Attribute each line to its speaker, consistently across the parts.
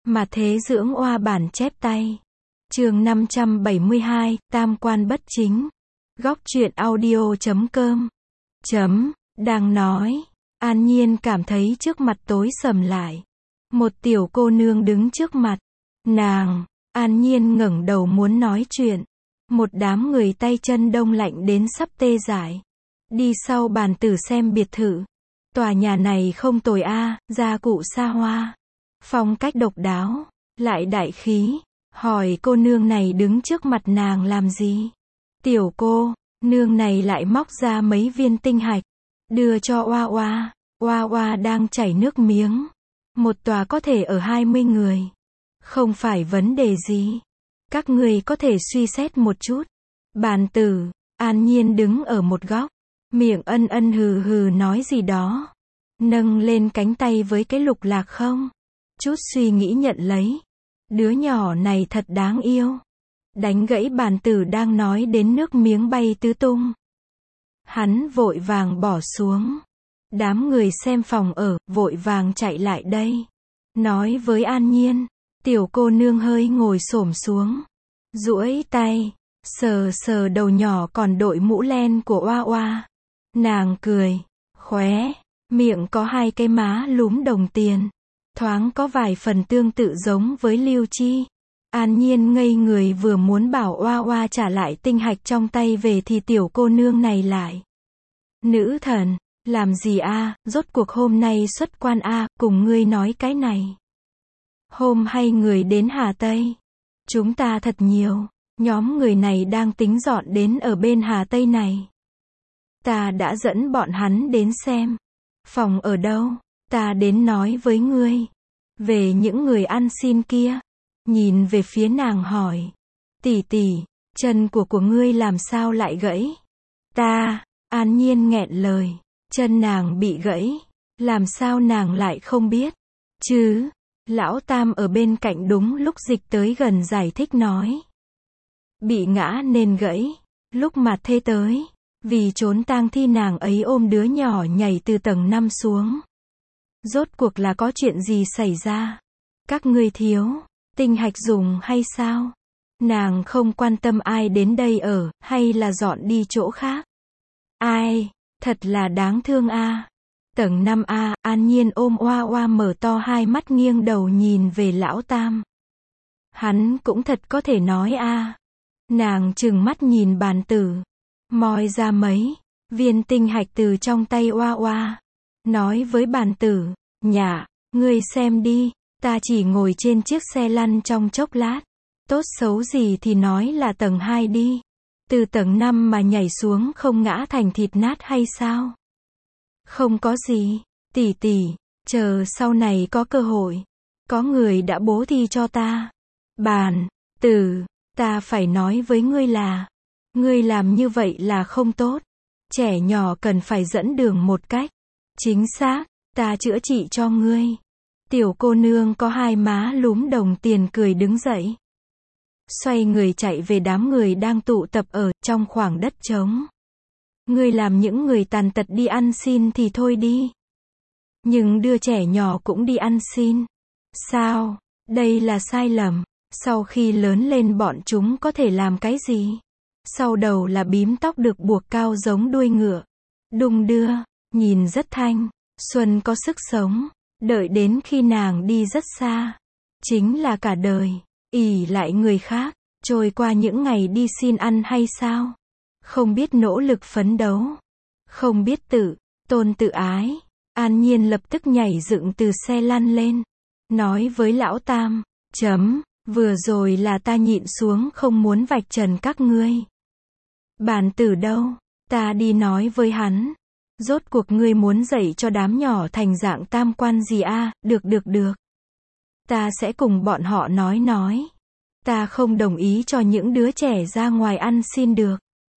Speaker 1: Mà thế dưỡng oa bản chép tay. Chương 572, Tam quan bất chính. Góc truyện audio.com. Đang nói, An Nhiên cảm thấy trước mặt tối sầm lại. Một tiểu cô nương đứng trước mặt. Nàng, An Nhiên ngẩng đầu muốn nói chuyện. Một đám người tay chân đông lạnh đến sắp tê dại. Đi sau bàn tử xem biệt thự. Tòa nhà này không tồi a, gia cụ xa hoa. Phong cách độc đáo, lại đại khí. Hỏi cô nương này đứng trước mặt nàng làm gì? Tiểu cô nương này lại móc ra mấy viên tinh hạch, đưa cho Oa Oa. Oa Oa đang chảy nước miếng. Một tòa có thể ở 20 người. Không phải vấn đề gì. Các người có thể suy xét một chút. Bàn tử, An Nhiên đứng ở một góc. Miệng ân ân hừ hừ nói gì đó. Nâng lên cánh tay với cái lục lạc không. Chút suy nghĩ nhận lấy. Đứa nhỏ này thật đáng yêu. Đánh gãy bàn tử đang nói đến nước miếng bay tứ tung. Hắn vội vàng bỏ xuống. Đám người xem phòng ở, vội vàng chạy lại đây. Nói với An Nhiên. Tiểu cô nương hơi ngồi xổm xuống. Duỗi tay. Sờ sờ đầu nhỏ còn đội mũ len của Oa Oa. Nàng cười. Khóe. Miệng có hai cái má lúm đồng tiền. Thoáng có vài phần tương tự giống với Lưu Chi. An Nhiên ngây người vừa muốn bảo Oa Oa trả lại tinh hạch trong tay về thì tiểu cô nương này lại. Nữ thần, làm gì a, rốt cuộc hôm nay xuất quan a, cùng ngươi nói cái này. Hôm hay người đến Hà Tây. Chúng ta thật nhiều, nhóm người này đang tính dọn đến ở bên Hà Tây này. Ta đã dẫn bọn hắn đến xem. Phòng ở đâu? Ta đến nói với ngươi. Về những người ăn xin kia. Nhìn về phía nàng hỏi. Tỷ tỷ, chân của ngươi làm sao lại gãy? An Nhiên nghẹn lời. Chân nàng bị gãy. Làm sao nàng lại không biết? Chứ, lão Tam ở bên cạnh đúng lúc dịch tới gần giải thích nói. Bị ngã nên gãy. Lúc mà thê tới. Vì trốn tang thi nàng ấy ôm đứa nhỏ nhảy từ tầng 5 xuống. Rốt cuộc là có chuyện gì xảy ra? Các ngươi thiếu tinh hạch dùng hay sao? Nàng không quan tâm ai đến đây ở, hay là dọn đi chỗ khác. Ai, thật là đáng thương a. Tầng 5A, An Nhiên ôm Oa Oa mở to hai mắt nghiêng đầu nhìn về lão Tam. Hắn cũng thật có thể nói a. Nàng trừng mắt nhìn bàn tử. Moi ra mấy viên tinh hạch từ trong tay Oa Oa. Nói với bàn tử, nhả, ngươi xem đi, ta chỉ ngồi trên chiếc xe lăn trong chốc lát. Tốt xấu gì thì nói là tầng 2 đi. Từ tầng 5 mà nhảy xuống không ngã thành thịt nát hay sao? Không có gì, tỷ tỷ, chờ sau này có cơ hội. Có người đã bố thí cho ta. Bàn tử, ta phải nói với ngươi là, ngươi làm như vậy là không tốt. Trẻ nhỏ cần phải dẫn đường một cách chính xác, ta chữa trị cho ngươi. Tiểu cô nương có hai má lúm đồng tiền cười đứng dậy. Xoay người chạy về đám người đang tụ tập ở trong khoảng đất trống. Ngươi làm những người tàn tật đi ăn xin thì thôi đi. Nhưng đưa trẻ nhỏ cũng đi ăn xin. Sao? Đây là sai lầm. Sau khi lớn lên bọn chúng có thể làm cái gì? Sau đầu là bím tóc được buộc cao giống đuôi ngựa. Đung đưa, nhìn rất thanh. Xuân có sức sống. Đợi đến khi nàng đi rất xa. Chính là cả đời. Ỷ lại người khác. Trôi qua những ngày đi xin ăn hay sao? Không biết nỗ lực phấn đấu. Không biết tôn tự ái. An Nhiên lập tức nhảy dựng từ xe lăn lên. Nói với lão Tam. Vừa rồi là ta nhịn xuống không muốn vạch trần các ngươi. Bàn tử đâu? Ta đi nói với hắn. Rốt cuộc ngươi muốn dạy cho đám nhỏ thành dạng tam quan gì a? Được. Ta sẽ cùng bọn họ nói. Ta không đồng ý cho những đứa trẻ ra ngoài ăn xin được.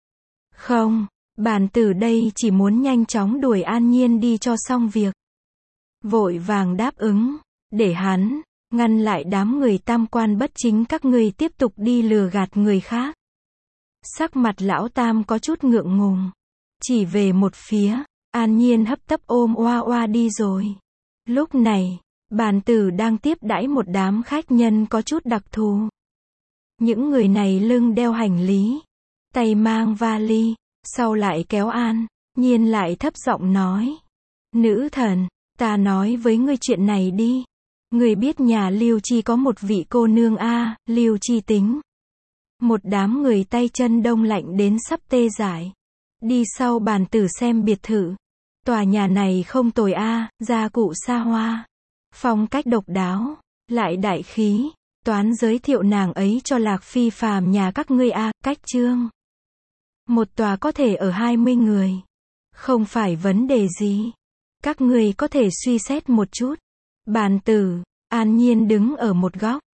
Speaker 1: Không, bàn tử đây chỉ muốn nhanh chóng đuổi An Nhiên đi cho xong việc. Vội vàng đáp ứng, để hắn ngăn lại đám người tam quan bất chính các ngươi tiếp tục đi lừa gạt người khác. Sắc mặt lão Tam có chút ngượng ngùng. Chỉ về một phía, An Nhiên hấp tấp ôm Oa Oa đi rồi. Lúc này, Bàn tử đang tiếp đãi một đám khách nhân có chút đặc thù. Những người này lưng đeo hành lý, tay mang vali, sau lại kéo An Nhiên lại thấp giọng nói. Nữ thần, ta nói với ngươi chuyện này đi. Ngươi biết nhà Lưu Chi có một vị cô nương a, Lưu Chi Tính. Một đám người tay chân đông lạnh đến sắp tê dại. Đi sau bàn tử xem biệt thự. Tòa nhà này không tồi a, gia cụ xa hoa, phong cách độc đáo, lại đại khí. Toán giới thiệu nàng ấy cho Lạc Phi phàm nhà các ngươi a, cách chương. Một tòa có thể ở 20 người. Không phải vấn đề gì. Các ngươi có thể suy xét một chút. Bàn tử, An Nhiên đứng ở một góc.